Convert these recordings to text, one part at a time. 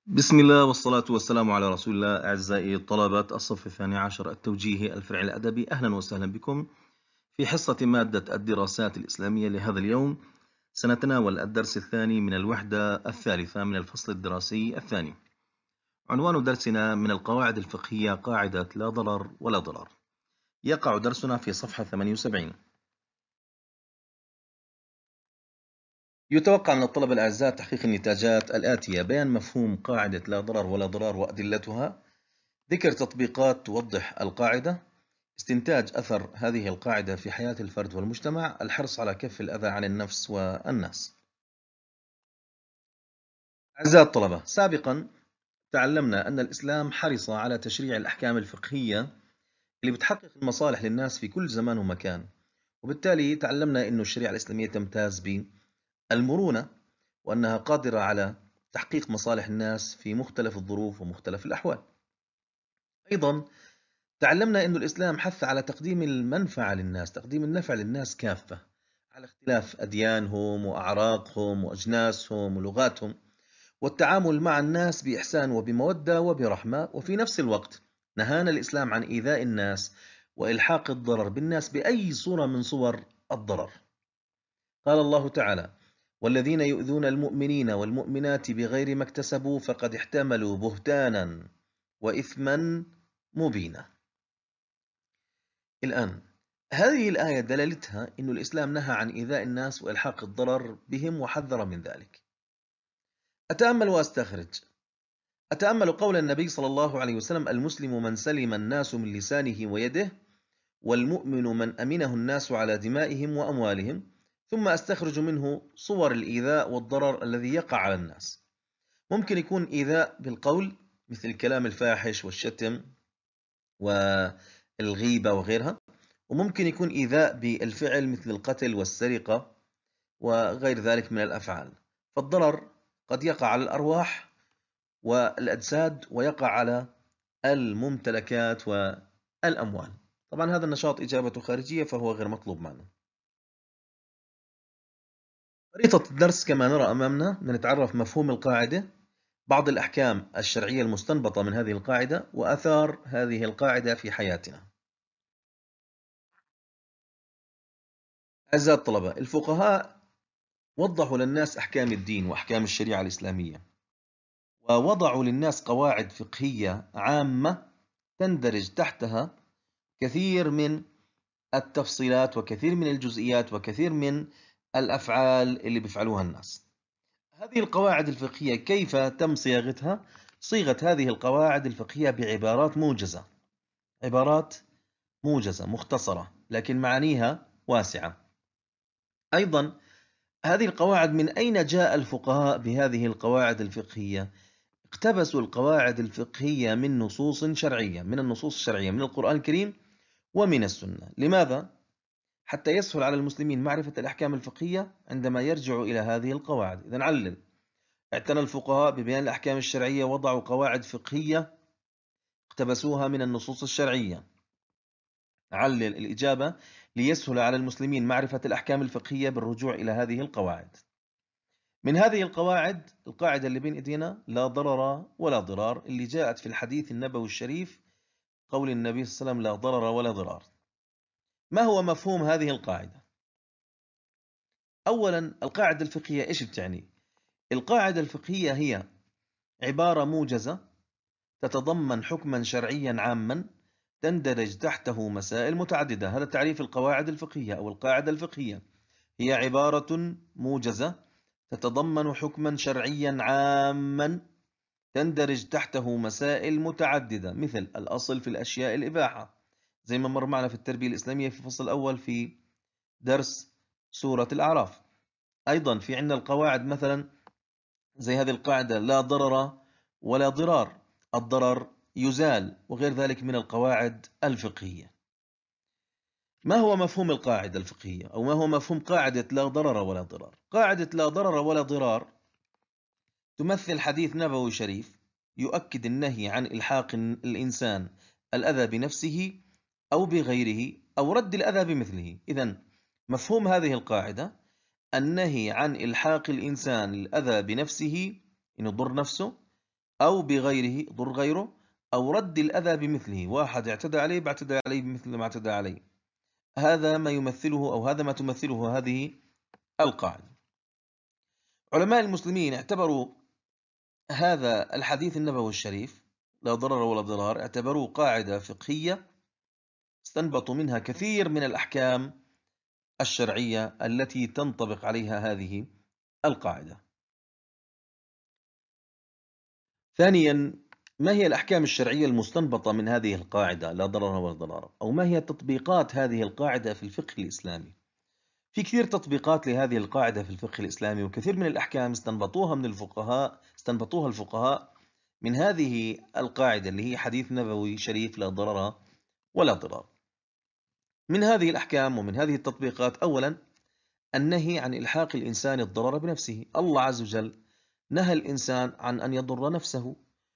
بسم الله والصلاة والسلام على رسول الله. أعزائي طلبة الصف الثاني عشر التوجيهي الفرع الأدبي، أهلا وسهلا بكم في حصة مادة الدراسات الإسلامية لهذا اليوم. سنتناول الدرس الثاني من الوحدة الثالثة من الفصل الدراسي الثاني. عنوان درسنا من القواعد الفقهية قاعدة لا ضرر ولا ضرار. يقع درسنا في صفحة 78. يتوقع من الطلبة الأعزاء تحقيق النتاجات الآتية: بيان مفهوم قاعدة لا ضرر ولا ضرار وأدلتها، ذكر تطبيقات توضح القاعدة، استنتاج أثر هذه القاعدة في حياة الفرد والمجتمع، الحرص على كف الأذى عن النفس والناس. أعزائي الطلبة، سابقا تعلمنا أن الإسلام حرص على تشريع الأحكام الفقهية اللي بتحقق المصالح للناس في كل زمان ومكان، وبالتالي تعلمنا أن الشريعة الإسلامية تمتاز بالمرونة، وأنها قادرة على تحقيق مصالح الناس في مختلف الظروف ومختلف الأحوال. أيضا تعلمنا أن الإسلام حث على تقديم المنفعة للناس، تقديم النفع للناس كافة على اختلاف أديانهم وأعراقهم وأجناسهم ولغاتهم، والتعامل مع الناس بإحسان وبمودة وبرحمة. وفي نفس الوقت نهانا الإسلام عن إيذاء الناس وإلحاق الضرر بالناس بأي صورة من صور الضرر. قال الله تعالى: والذين يؤذون المؤمنين والمؤمنات بغير ما اكتسبوا فقد احتملوا بهتانا وإثما مبينا. الآن هذه الآية دلالتها أن الإسلام نهى عن إيذاء الناس وإلحاق الضرر بهم وحذر من ذلك. أتأمل وأستخرج. أتأمل قول النبي صلى الله عليه وسلم: المسلم من سلم الناس من لسانه ويده، والمؤمن من أمنه الناس على دمائهم وأموالهم. ثم أستخرج منه صور الإيذاء والضرر الذي يقع على الناس. ممكن يكون إيذاء بالقول مثل الكلام الفاحش والشتم والغيبة وغيرها، وممكن يكون إيذاء بالفعل مثل القتل والسرقة وغير ذلك من الأفعال. فالضرر قد يقع على الأرواح والأجساد ويقع على الممتلكات والأموال. طبعا هذا النشاط إجابته خارجية فهو غير مطلوب معنا. خريطة الدرس كما نرى أمامنا، نتعرف مفهوم القاعدة، بعض الأحكام الشرعية المستنبطة من هذه القاعدة، وآثار هذه القاعدة في حياتنا. أعزائي الطلبة، الفقهاء وضحوا للناس أحكام الدين وأحكام الشريعة الإسلامية، ووضعوا للناس قواعد فقهية عامة تندرج تحتها كثير من التفصيلات وكثير من الجزئيات وكثير من الأفعال اللي بيفعلوها الناس. هذه القواعد الفقهية كيف تم صياغتها؟ صيغة هذه القواعد الفقهية بعبارات موجزة، عبارات موجزة مختصرة لكن معانيها واسعة. أيضا هذه القواعد، من أين جاء الفقهاء بهذه القواعد الفقهية؟ اقتبسوا القواعد الفقهية من نصوص شرعية، من النصوص الشرعية من القرآن الكريم ومن السنة. لماذا؟ حتى يسهل على المسلمين معرفة الأحكام الفقهية عندما يرجعوا إلى هذه القواعد. إذن علل. اعتنى الفقهاء ببيان الأحكام الشرعية، وضعوا قواعد فقهية اقتبسوها من النصوص الشرعية. علل الإجابة: ليسهل على المسلمين معرفة الأحكام الفقهية بالرجوع إلى هذه القواعد. من هذه القواعد القاعدة اللي بين إيدينا: لا ضرر ولا ضرار، اللي جاءت في الحديث النبوي الشريف، قول النبي صلى الله عليه وسلم: لا ضرر ولا ضرار. ما هو مفهوم هذه القاعدة؟ أولا، القاعدة الفقهية إيش بتعني؟ القاعدة الفقهية هي عبارة موجزة تتضمن حكما شرعيا عاما تندرج تحته مسائل متعددة. هذا تعريف القواعد الفقهية أو القاعدة الفقهية: هي عبارة موجزة تتضمن حكما شرعيا عاما تندرج تحته مسائل متعددة. مثل الأصل في الأشياء الإباحة، زي ما مر معنا في التربية الإسلامية في الفصل الأول في درس سورة الأعراف. أيضا في عندنا القواعد مثلا زي هذه القاعدة: لا ضرر ولا ضرار، الضرر يزال، وغير ذلك من القواعد الفقهية. ما هو مفهوم القاعدة الفقهية، أو ما هو مفهوم قاعدة لا ضرر ولا ضرار؟ قاعدة لا ضرر ولا ضرار تمثل حديث نبوي شريف يؤكد النهي عن إلحاق الإنسان الأذى بنفسه أو بغيره أو رد الأذى بمثله. إذن مفهوم هذه القاعدة النهي عن إلحاق الإنسان الأذى بنفسه، إنه يضر نفسه، أو بغيره ضر غيره، أو رد الأذى بمثله، واحد اعتدى عليه بعتدى عليه بمثل ما اعتدى عليه. هذا ما يمثله أو هذا ما تمثله هذه القاعدة. علماء المسلمين اعتبروا هذا الحديث النبوي الشريف لا ضرر ولا ضرار، اعتبروه قاعدة فقهية استنبطوا منها كثير من الأحكام الشرعية التي تنطبق عليها هذه القاعدة. ثانيا، ما هي الأحكام الشرعية المستنبطة من هذه القاعدة لا ضرر ولا ضرار؟ أو ما هي تطبيقات هذه القاعدة في الفقه الإسلامي؟ في كثير تطبيقات لهذه القاعدة في الفقه الإسلامي، وكثير من الأحكام استنبطوها الفقهاء من هذه القاعدة اللي هي حديث نبوي شريف لا ضرر ولا ضرار. من هذه الأحكام ومن هذه التطبيقات، أولا النهي عن إلحاق الإنسان الضرر بنفسه. الله عز وجل نهى الإنسان عن أن يضر نفسه،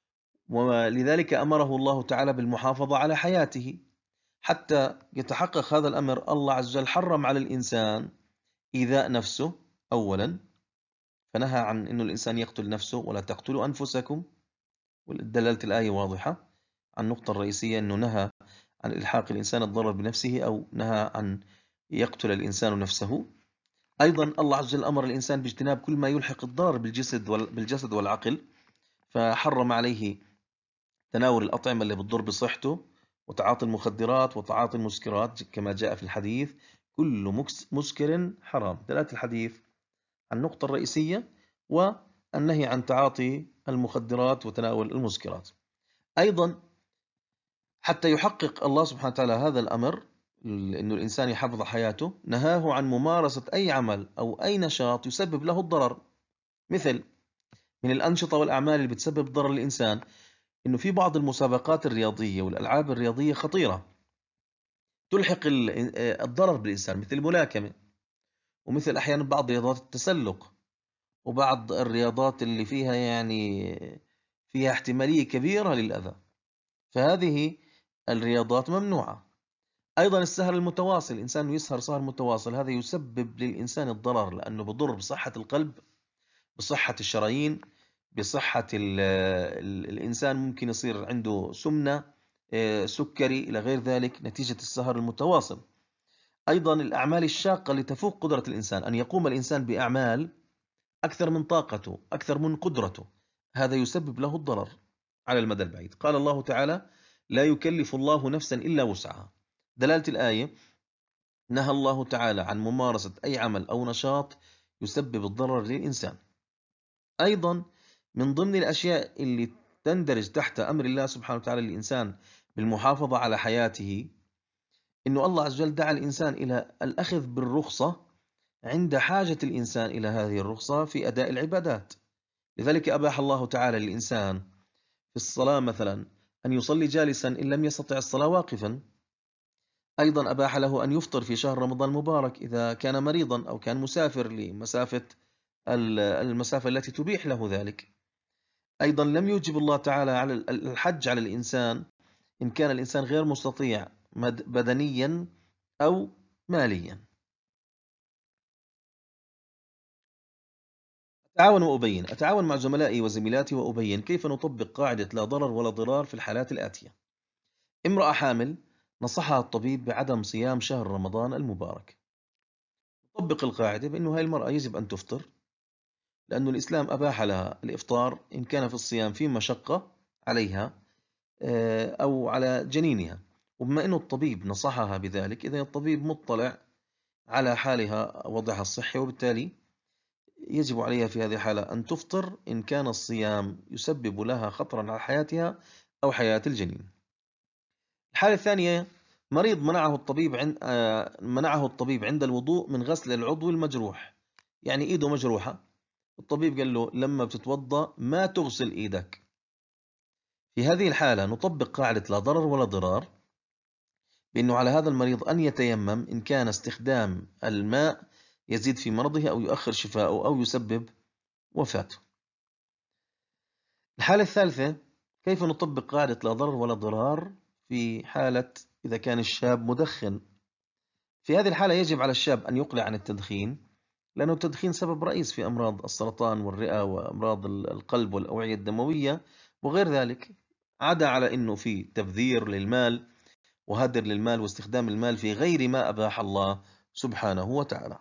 ولذلك أمره الله تعالى بالمحافظة على حياته. حتى يتحقق هذا الأمر الله عز وجل حرم على الإنسان إيذاء نفسه أولا، فنهى عن أن الإنسان يقتل نفسه، ولا تقتلوا أنفسكم، ودلالة الآية واضحة عن النقطة الرئيسية أنه نهى عن إلحاق الإنسان الضرر بنفسه، أو نهى عن يقتل الإنسان نفسه. أيضا الله عز وجل أمر الإنسان باجتناب كل ما يلحق الضرر بالجسد والعقل، فحرم عليه تناول الأطعمة اللي بتضر بصحته، وتعاطي المخدرات وتعاطي المسكرات كما جاء في الحديث: كل مسكر حرام. دلالة الحديث عن النقطة الرئيسية والنهي عن تعاطي المخدرات وتناول المسكرات. أيضا حتى يحقق الله سبحانه وتعالى هذا الأمر، إنه الإنسان يحافظ حياته، نهاه عن ممارسة أي عمل أو أي نشاط يسبب له الضرر. مثل من الأنشطة والأعمال اللي بتسبب ضرر للإنسان، إنه في بعض المسابقات الرياضية والألعاب الرياضية خطيرة تلحق الضرر بالإنسان، مثل الملاكمة، ومثل أحيانا بعض رياضات التسلق، وبعض الرياضات اللي فيها فيها احتمالية كبيرة للأذى، فهذه الرياضات ممنوعة. أيضا السهر المتواصل، الإنسان يسهر سهر متواصل، هذا يسبب للإنسان الضرر، لأنه بضر بصحة القلب، بصحة الشرايين، بصحة الإنسان. ممكن يصير عنده سمنة، سكري إلى غير ذلك نتيجة السهر المتواصل. أيضا الأعمال الشاقة اللي تفوق قدرة الإنسان، أن يقوم الإنسان بأعمال أكثر من طاقته، أكثر من قدرته، هذا يسبب له الضرر على المدى البعيد. قال الله تعالى: لا يكلف الله نفسا إلا وسعها. دلالة الآية: نهى الله تعالى عن ممارسة أي عمل أو نشاط يسبب الضرر للإنسان. أيضا من ضمن الأشياء اللي تندرج تحت أمر الله سبحانه وتعالى للإنسان بالمحافظة على حياته، إنه الله عز وجل دعا الإنسان إلى الأخذ بالرخصة عند حاجة الإنسان إلى هذه الرخصة في أداء العبادات. لذلك أباح الله تعالى للإنسان في الصلاة مثلا أن يصلي جالسا إن لم يستطع الصلاة واقفا. أيضا أباح له أن يفطر في شهر رمضان المبارك إذا كان مريضا أو كان مسافر المسافة التي تبيح له ذلك. أيضا لم يوجب الله تعالى على الحج على الإنسان إن كان الإنسان غير مستطيع بدنيا أو ماليا. أتعاون مع زملائي وزميلاتي وأبين كيف نطبق قاعدة لا ضرر ولا ضرار في الحالات الآتية. امرأة حامل نصحها الطبيب بعدم صيام شهر رمضان المبارك. نطبق القاعدة بأنه هاي المرأة يجب أن تفطر، لأن الإسلام أباح لها الإفطار إن كان في الصيام في مشقة عليها أو على جنينها. وبما أنه الطبيب نصحها بذلك، إذا الطبيب مطلع على حالها وضعها الصحي، وبالتالي يجب عليها في هذه الحالة أن تفطر إن كان الصيام يسبب لها خطرا على حياتها أو حياة الجنين. الحالة الثانية: مريض منعه الطبيب عند الوضوء من غسل العضو المجروح، يعني إيده مجروحة، الطبيب قال له لما بتتوضأ ما تغسل إيدك. في هذه الحالة نطبق قاعدة لا ضرر ولا ضرار، بأنه على هذا المريض أن يتيمم إن كان استخدام الماء يزيد في مرضه أو يؤخر شفاءه أو يسبب وفاته. الحالة الثالثة: كيف نطبق قاعدة لا ضرر ولا ضرار في حالة إذا كان الشاب مدخن. في هذه الحالة يجب على الشاب أن يقلع عن التدخين، لأنه التدخين سبب رئيس في أمراض السرطان والرئة وأمراض القلب والأوعية الدموية وغير ذلك، عدا على أنه في تبذير للمال وهدر للمال واستخدام المال في غير ما أباح الله سبحانه وتعالى.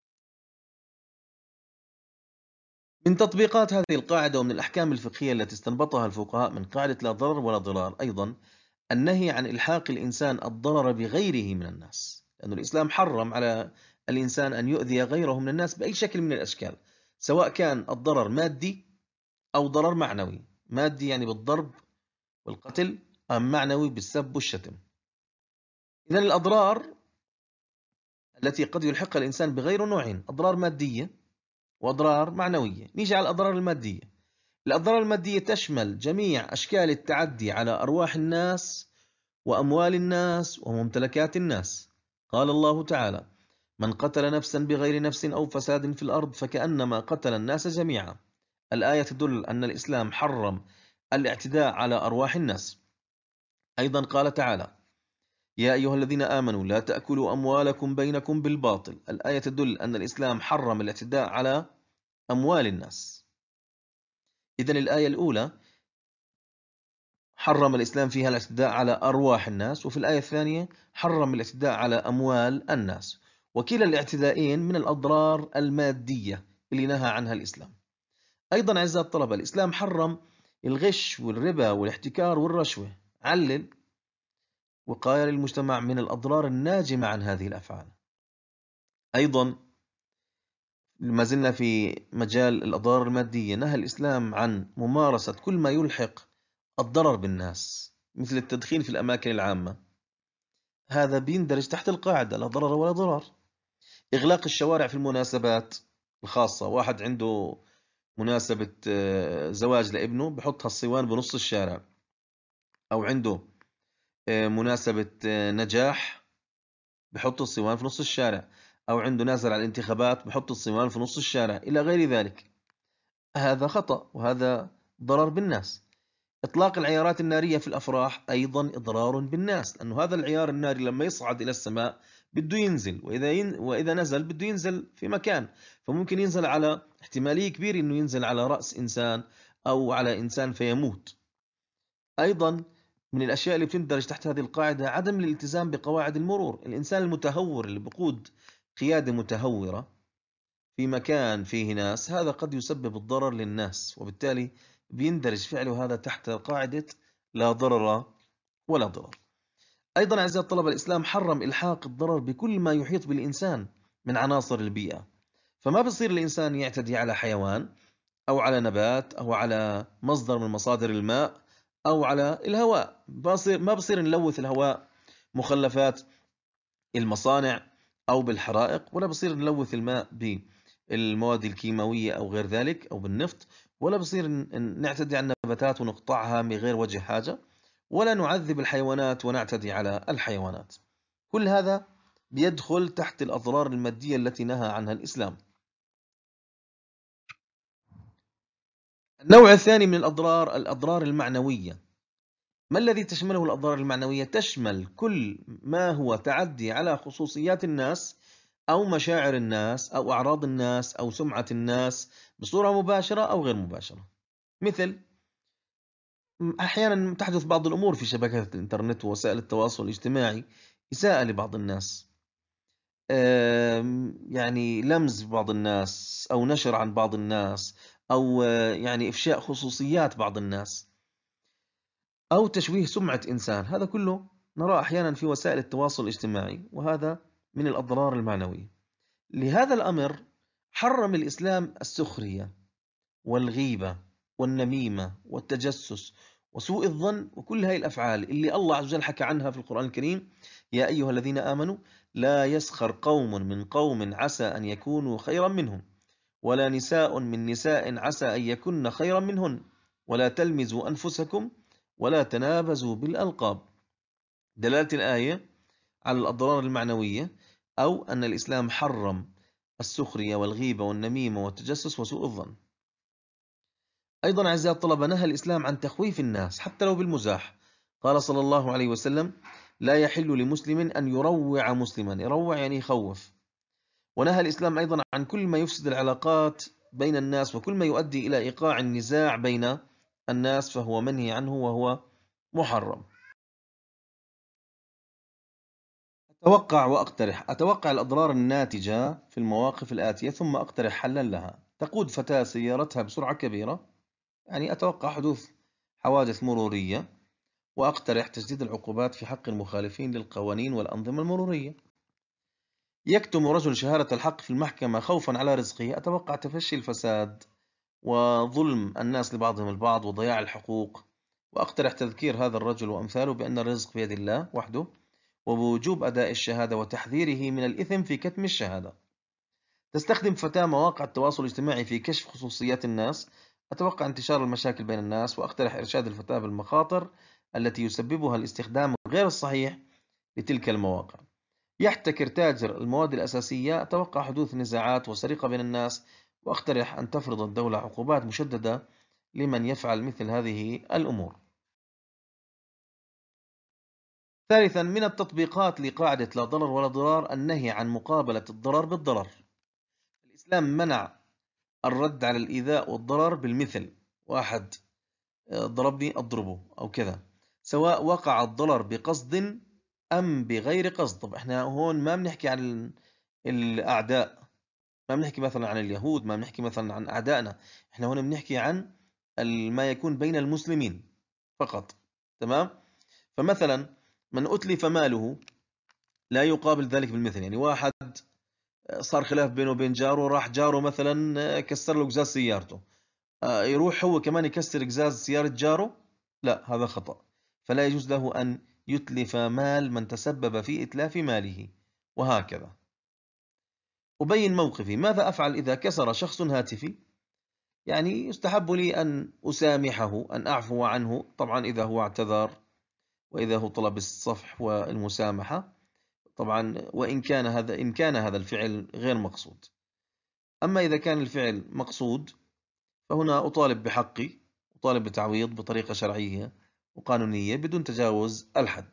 من تطبيقات هذه القاعدة ومن الأحكام الفقهية التي استنبطها الفقهاء من قاعدة لا ضرر ولا ضرار أيضا النهي عن إلحاق الإنسان الضرر بغيره من الناس، لأن الإسلام حرم على الإنسان أن يؤذي غيره من الناس بأي شكل من الأشكال، سواء كان الضرر مادي أو ضرر معنوي. مادي يعني بالضرب والقتل، أم معنوي بالسب والشتم. إذن الأضرار التي قد يلحقها الإنسان بغيره نوعين: أضرار مادية وأضرار معنوية. نيجي على الأضرار المادية. الأضرار المادية تشمل جميع أشكال التعدي على أرواح الناس وأموال الناس وممتلكات الناس. قال الله تعالى: من قتل نفسا بغير نفس أو فساد في الأرض فكأنما قتل الناس جميعا. الآية تدل أن الإسلام حرم الاعتداء على أرواح الناس. أيضا قال تعالى: يا أيها الذين آمنوا لا تأكلوا أموالكم بينكم بالباطل. الآية تدل أن الإسلام حرم الاعتداء على أموال الناس. إذن الآية الأولى حرم الإسلام فيها الاعتداء على أرواح الناس، وفي الآية الثانية حرم الاعتداء على أموال الناس، وكلا الاعتداءين من الأضرار المادية اللي نهى عنها الإسلام. أيضا أعزائي الطلبة، الإسلام حرم الغش والربا والاحتكار والرشوة. علل وقاية للمجتمع من الأضرار الناجمة عن هذه الأفعال. أيضا ما زلنا في مجال الأضرار المادية، نهى الإسلام عن ممارسة كل ما يلحق الضرر بالناس مثل التدخين في الأماكن العامة، هذا بيندرج تحت القاعدة لا ضرر ولا ضرار. إغلاق الشوارع في المناسبات الخاصة، واحد عنده مناسبة زواج لابنه بحط هالصوان بنص الشارع، أو عنده مناسبة نجاح بحط الصوان في نص الشارع، أو عنده نازل على الانتخابات بحط الصوان في نص الشارع إلى غير ذلك. هذا خطأ وهذا ضرر بالناس. إطلاق العيارات النارية في الأفراح أيضا إضرار بالناس، لأنه هذا العيار الناري لما يصعد إلى السماء بده ينزل، وإذا نزل بده ينزل في مكان، فممكن ينزل على احتمالية كبيرة إنه ينزل على رأس إنسان أو على إنسان فيموت. أيضا من الأشياء اللي بتندرج تحت هذه القاعدة عدم الالتزام بقواعد المرور. الإنسان المتهور اللي بقود قيادة متهورة في مكان فيه ناس، هذا قد يسبب الضرر للناس، وبالتالي بيندرج فعله هذا تحت قاعدة لا ضرر ولا ضرر. أيضا أعزائي الطلبة، الإسلام حرم إلحاق الضرر بكل ما يحيط بالإنسان من عناصر البيئة، فما بصير الإنسان يعتدي على حيوان أو على نبات أو على مصدر من مصادر الماء أو على الهواء. ما بصير نلوث الهواء مخلفات المصانع أو بالحرائق، ولا بصير نلوث الماء بالمواد الكيماوية أو غير ذلك أو بالنفط، ولا بصير نعتدي على النباتات ونقطعها من غير وجه حاجة، ولا نعذب الحيوانات ونعتدي على الحيوانات. كل هذا بيدخل تحت الأضرار المادية التي نهى عنها الإسلام. النوع الثاني من الأضرار الأضرار المعنوية. ما الذي تشمله الأضرار المعنوية؟ تشمل كل ما هو تعدي على خصوصيات الناس أو مشاعر الناس أو أعراض الناس أو سمعة الناس بصورة مباشرة أو غير مباشرة. مثل أحيانا تحدث بعض الأمور في شبكات الإنترنت ووسائل التواصل الاجتماعي، إساءة لبعض الناس، يعني لمز بعض الناس أو نشر عن بعض الناس، أو يعني إفشاء خصوصيات بعض الناس، أو تشويه سمعة إنسان. هذا كله نراه أحيانا في وسائل التواصل الاجتماعي، وهذا من الأضرار المعنوية. لهذا الأمر حرم الإسلام السخرية والغيبة والنميمة والتجسس وسوء الظن وكل هاي الأفعال اللي الله عز وجل حكى عنها في القرآن الكريم: يا أيها الذين آمنوا لا يسخر قوم من قوم عسى أن يكونوا خيرا منهم، ولا نساء من نساء عسى أن يكن خيرا منهن، ولا تلمزوا أنفسكم ولا تنابزوا بالألقاب. دلالة الآية على الأضرار المعنوية، أو أن الإسلام حرم السخرية والغيبة والنميمة والتجسس وسوء الظن. أيضا أعزائي الطلبة، نهى الإسلام عن تخويف الناس حتى لو بالمزاح. قال صلى الله عليه وسلم: لا يحل لمسلم أن يروع مسلما. يروع يعني يخوف. ونهى الإسلام أيضا عن كل ما يفسد العلاقات بين الناس وكل ما يؤدي إلى إيقاع النزاع بين الناس فهو منهي عنه وهو محرم. أتوقع الأضرار الناتجة في المواقف الآتية ثم أقترح حلا لها. تقود فتاة سيارتها بسرعة كبيرة، يعني أتوقع حدوث حوادث مرورية، وأقترح تجديد العقوبات في حق المخالفين للقوانين والأنظمة المرورية. يكتم رجل شهادة الحق في المحكمة خوفا على رزقه، أتوقع تفشي الفساد وظلم الناس لبعضهم البعض وضياع الحقوق، وأقترح تذكير هذا الرجل وأمثاله بأن الرزق بيد الله وحده، وبوجوب أداء الشهادة وتحذيره من الإثم في كتم الشهادة. تستخدم فتاة مواقع التواصل الاجتماعي في كشف خصوصيات الناس، أتوقع انتشار المشاكل بين الناس، وأقترح إرشاد الفتاة بالمخاطر التي يسببها الاستخدام غير الصحيح لتلك المواقع. يحتكر تاجر المواد الأساسية، أتوقع حدوث نزاعات وسرقة بين الناس، وأقترح أن تفرض الدولة عقوبات مشددة لمن يفعل مثل هذه الأمور. ثالثا، من التطبيقات لقاعدة لا ضرر ولا ضرار النهي عن مقابلة الضرر بالضرر. الإسلام منع الرد على الإيذاء والضرر بالمثل، واحد ضربني أضربه أو كذا، سواء وقع الضرر بقصد أم بغير قصد. طب إحنا هون ما بنحكي عن الأعداء، ما بنحكي مثلا عن اليهود، ما بنحكي مثلا عن أعدائنا، إحنا هون بنحكي عن ما يكون بين المسلمين فقط. تمام؟ فمثلا من أتلف ماله لا يقابل ذلك بالمثل، يعني واحد صار خلاف بينه وبين جاره، راح جاره مثلا كسر له قزاز سيارته، يروح هو كمان يكسر قزاز سيارة جاره؟ لا، هذا خطأ. فلا يجوز له أن يتلف مال من تسبب في إتلاف ماله، وهكذا. أبين موقفي. ماذا أفعل إذا كسر شخص هاتفي؟ يعني يستحب لي أن أسامحه، أن أعفو عنه، طبعا إذا هو اعتذر وإذا هو طلب الصفح والمسامحة، طبعا إن كان هذا الفعل غير مقصود. أما إذا كان الفعل مقصود فهنا أطالب بحقي، أطالب بتعويض بطريقة شرعية وقانونية بدون تجاوز الحد.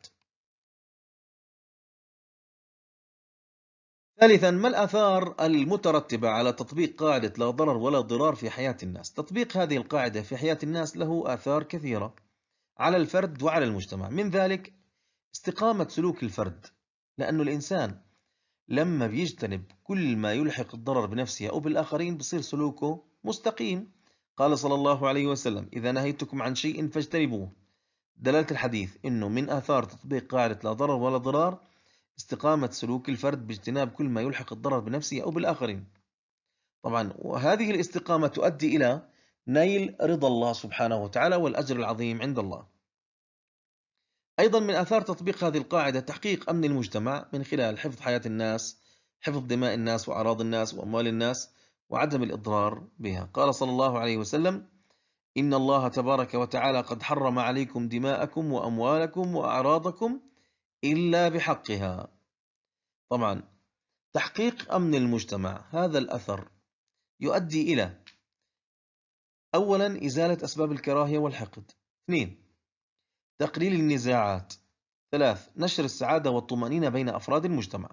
ثالثا، ما الآثار المترتبة على تطبيق قاعدة لا ضرر ولا ضرار في حياة الناس؟ تطبيق هذه القاعدة في حياة الناس له آثار كثيرة على الفرد وعلى المجتمع. من ذلك استقامة سلوك الفرد، لأنه الإنسان لما بيجتنب كل ما يلحق الضرر بنفسه أو بالآخرين بصير سلوكه مستقيم. قال صلى الله عليه وسلم: إذا نهيتكم عن شيء فاجتنبوه. دلالة الحديث أنه من آثار تطبيق قاعدة لا ضرر ولا ضرار استقامة سلوك الفرد باجتناب كل ما يلحق الضرر بنفسه أو بالآخرين. طبعا وهذه الاستقامة تؤدي إلى نيل رضا الله سبحانه وتعالى والأجر العظيم عند الله. أيضا من آثار تطبيق هذه القاعدة تحقيق أمن المجتمع من خلال حفظ حياة الناس، حفظ دماء الناس وأعراض الناس وأموال الناس، وعدم الإضرار بها. قال صلى الله عليه وسلم: إن الله تبارك وتعالى قد حرم عليكم دماءكم وأموالكم وأعراضكم إلا بحقها. طبعا تحقيق أمن المجتمع هذا الأثر يؤدي إلى: أولا إزالة أسباب الكراهية والحقد، 2 تقليل النزاعات، 3 نشر السعادة والطمأنينة بين أفراد المجتمع.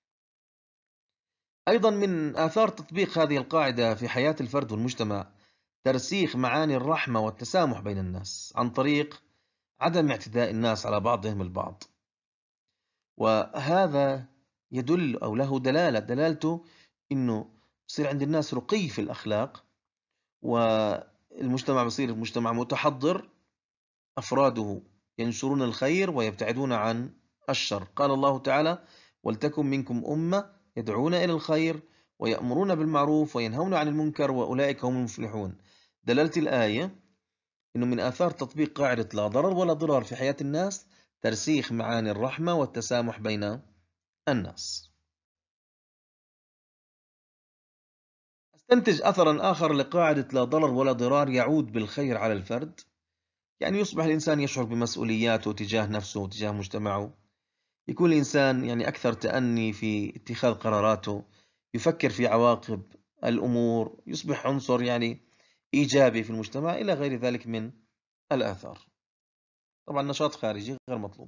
أيضا من آثار تطبيق هذه القاعدة في حياة الفرد والمجتمع ترسيخ معاني الرحمة والتسامح بين الناس عن طريق عدم اعتداء الناس على بعضهم البعض. وهذا يدل أو له دلالته إنه يصير عند الناس رقي في الأخلاق، والمجتمع بصير مجتمع متحضر، أفراده ينشرون الخير ويبتعدون عن الشر. قال الله تعالى: ولتكن منكم أمة يدعون إلى الخير ويأمرون بالمعروف وينهون عن المنكر وأولئك هم المفلحون. دلالة الآية إنه من آثار تطبيق قاعدة لا ضرر ولا ضرار في حياة الناس ترسيخ معاني الرحمة والتسامح بين الناس. استنتج أثرا آخر لقاعدة لا ضرر ولا ضرار يعود بالخير على الفرد، يعني يصبح الإنسان يشعر بمسؤولياته تجاه نفسه وتجاه مجتمعه، يكون الإنسان يعني أكثر تأني في اتخاذ قراراته، يفكر في عواقب الأمور، يصبح عنصر يعني إيجابي في المجتمع، إلى غير ذلك من الآثار. طبعا نشاط خارجي غير مطلوب.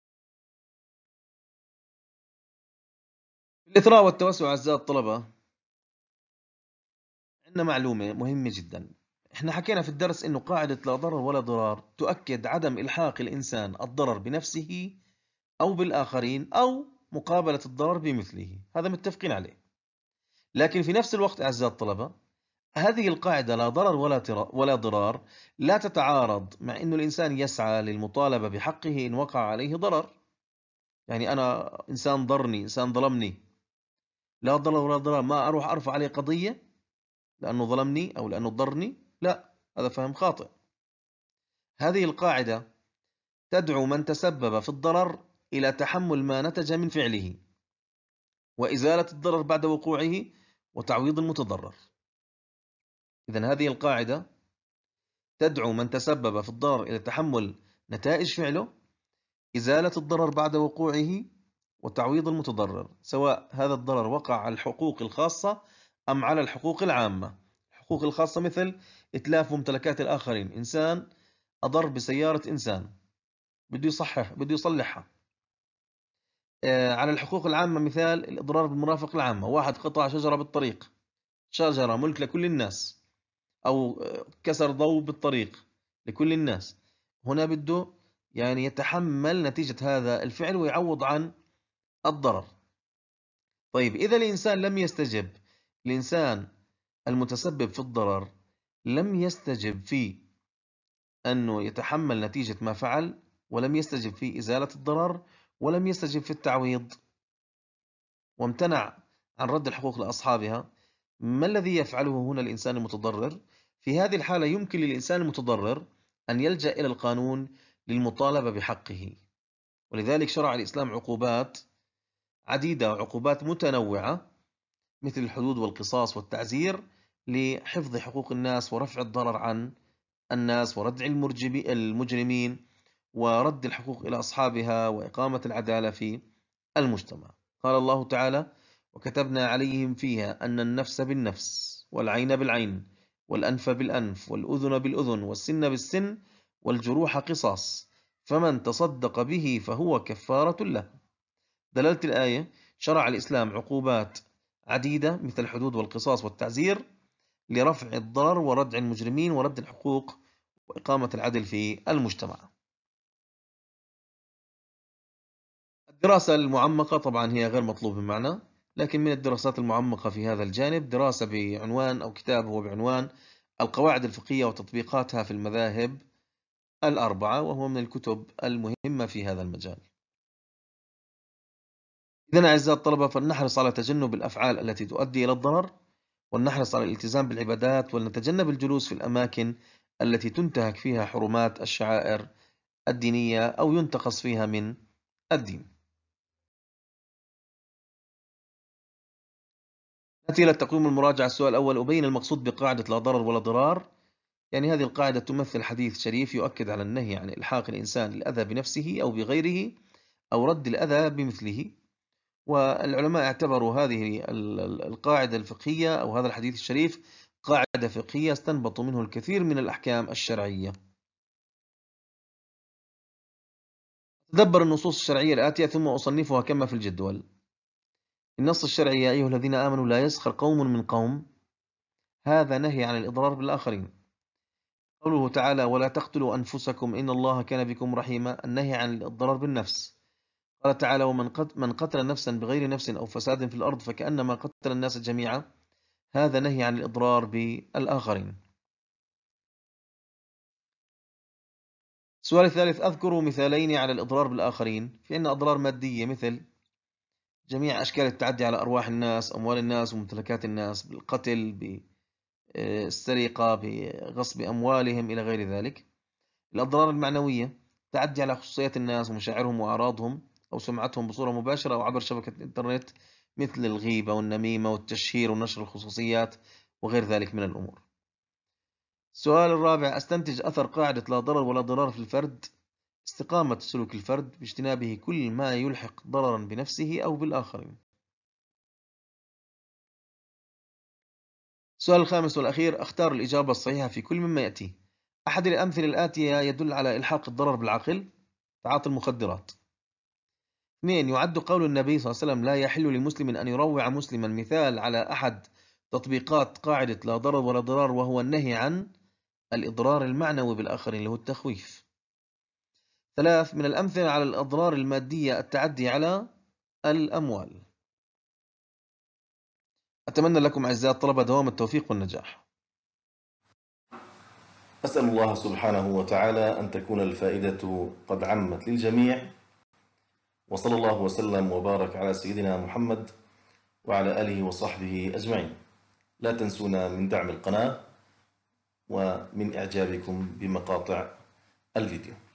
الإثراء والتوسع أعزائي الطلبة، عندنا معلومة مهمة جدا. احنا حكينا في الدرس انه قاعدة لا ضرر ولا ضرار تؤكد عدم إلحاق الإنسان الضرر بنفسه أو بالآخرين أو مقابلة الضرر بمثله، هذا متفقين عليه. لكن في نفس الوقت أعزائي الطلبة، هذه القاعدة لا ضرر ولا ضرار لا تتعارض مع أن الإنسان يسعى للمطالبة بحقه إن وقع عليه ضرر. يعني أنا إنسان ضرني، إنسان ظلمني، لا ضرر ولا ضرار، ما أروح أرفع عليه قضية لأنه ظلمني أو لأنه ضرني، لا، هذا فهم خاطئ. هذه القاعدة تدعو من تسبب في الضرر إلى تحمل ما نتج من فعله وإزالة الضرر بعد وقوعه وتعويض المتضرر. إذن هذه القاعدة تدعو من تسبب في الضرر إلى تحمل نتائج فعله، إزالة الضرر بعد وقوعه، وتعويض المتضرر، سواء هذا الضرر وقع على الحقوق الخاصة أم على الحقوق العامة. الحقوق الخاصة مثل إتلاف ممتلكات الآخرين، إنسان أضر بسيارة إنسان بده يصلحها. على الحقوق العامة مثال الإضرار بالمرافق العامة، واحد قطع شجرة بالطريق، شجرة ملك لكل الناس، أو كسر ضوء بالطريق لكل الناس، هنا بده يعني يتحمل نتيجة هذا الفعل ويعوض عن الضرر. طيب إذا الإنسان لم يستجب، الإنسان المتسبب في الضرر لم يستجب في أنه يتحمل نتيجة ما فعل، ولم يستجب في إزالة الضرر، ولم يستجب في التعويض، وامتنع عن رد الحقوق لأصحابها، ما الذي يفعله هنا الإنسان المتضرر؟ في هذه الحالة يمكن للإنسان المتضرر أن يلجأ إلى القانون للمطالبة بحقه. ولذلك شرع الإسلام عقوبات عديدة وعقوبات متنوعة مثل الحدود والقصاص والتعزير لحفظ حقوق الناس ورفع الضرر عن الناس وردع المجرمين ورد الحقوق إلى أصحابها وإقامة العدالة في المجتمع. قال الله تعالى: وكتبنا عليهم فيها أن النفس بالنفس والعين بالعين والأنف بالأنف والأذن بالأذن والسن بالسن والجروح قصاص، فمن تصدق به فهو كفارة له. دلالة الآية: شرع الإسلام عقوبات عديدة مثل الحدود والقصاص والتعزير لرفع الضرر وردع المجرمين ورد الحقوق وإقامة العدل في المجتمع. الدراسة المعمقة طبعا هي غير مطلوبة معنا، لكن من الدراسات المعمقة في هذا الجانب دراسة بعنوان أو كتاب هو بعنوان القواعد الفقهية وتطبيقاتها في المذاهب الأربعة، وهو من الكتب المهمة في هذا المجال. إذن أعزائي الطلبة، فلنحرص على تجنب الأفعال التي تؤدي إلى الضرر، ولنحرص على الالتزام بالعبادات، ولنتجنب الجلوس في الأماكن التي تنتهك فيها حرمات الشعائر الدينية أو ينتقص فيها من الدين. نأتي إلى التقويم المراجعة. السؤال الأول: أبين المقصود بقاعدة لا ضرر ولا ضرار. يعني هذه القاعدة تمثل حديث شريف يؤكد على النهي عن إلحاق الإنسان الأذى بنفسه أو بغيره أو رد الأذى بمثله. والعلماء اعتبروا هذه القاعدة الفقهية أو هذا الحديث الشريف قاعدة فقهية استنبطوا منه الكثير من الأحكام الشرعية. تدبر النصوص الشرعية الآتية ثم أصنفها كما في الجدول. النص الشرعي: يا أيها الذين آمنوا لا يسخر قوم من قوم، هذا نهي عن الإضرار بالآخرين. قوله تعالى: ولا تقتلوا أنفسكم إن الله كان بكم رحيما، النهي عن الضرر بالنفس. قال تعالى: من قتل نفسا بغير نفس أو فساد في الأرض فكأنما قتل الناس جميعا، هذا نهي عن الإضرار بالآخرين. السؤال الثالث: أذكر مثالين على الإضرار بالآخرين. في عندنا أضرار مادية مثل جميع أشكال التعدي على أرواح الناس، أموال الناس وممتلكات الناس، بالقتل، بالسرقة، بغصب أموالهم إلى غير ذلك. الأضرار المعنوية: تعدي على خصوصيات الناس ومشاعرهم وأعراضهم أو سمعتهم بصورة مباشرة أو عبر شبكة الإنترنت مثل الغيبة والنميمة والتشهير ونشر الخصوصيات وغير ذلك من الأمور. السؤال الرابع: أستنتج أثر قاعدة لا ضرر ولا ضرار في الفرد. استقامة سلوك الفرد باجتنابه كل ما يلحق ضررا بنفسه أو بالآخرين. السؤال الخامس والأخير: أختار الإجابة الصحيحة في كل مما يأتي. أحد الأمثلة الآتية يدل على إلحاق الضرر بالعقل: تعاطي المخدرات. 2. يعد قول النبي صلى الله عليه وسلم: لا يحل لمسلم أن يروع مسلما، مثال على أحد تطبيقات قاعدة لا ضرر ولا ضرار، وهو النهي عن الإضرار المعنوي بالآخرين اللي هو التخويف. 3 من الأمثلة على الأضرار المادية التعدي على الأموال. أتمنى لكم أعزائي الطلبة دوام التوفيق والنجاح. أسأل الله سبحانه وتعالى أن تكون الفائدة قد عمت للجميع، وصلى الله وسلم وبارك على سيدنا محمد وعلى آله وصحبه أجمعين. لا تنسونا من دعم القناة ومن إعجابكم بمقاطع الفيديو.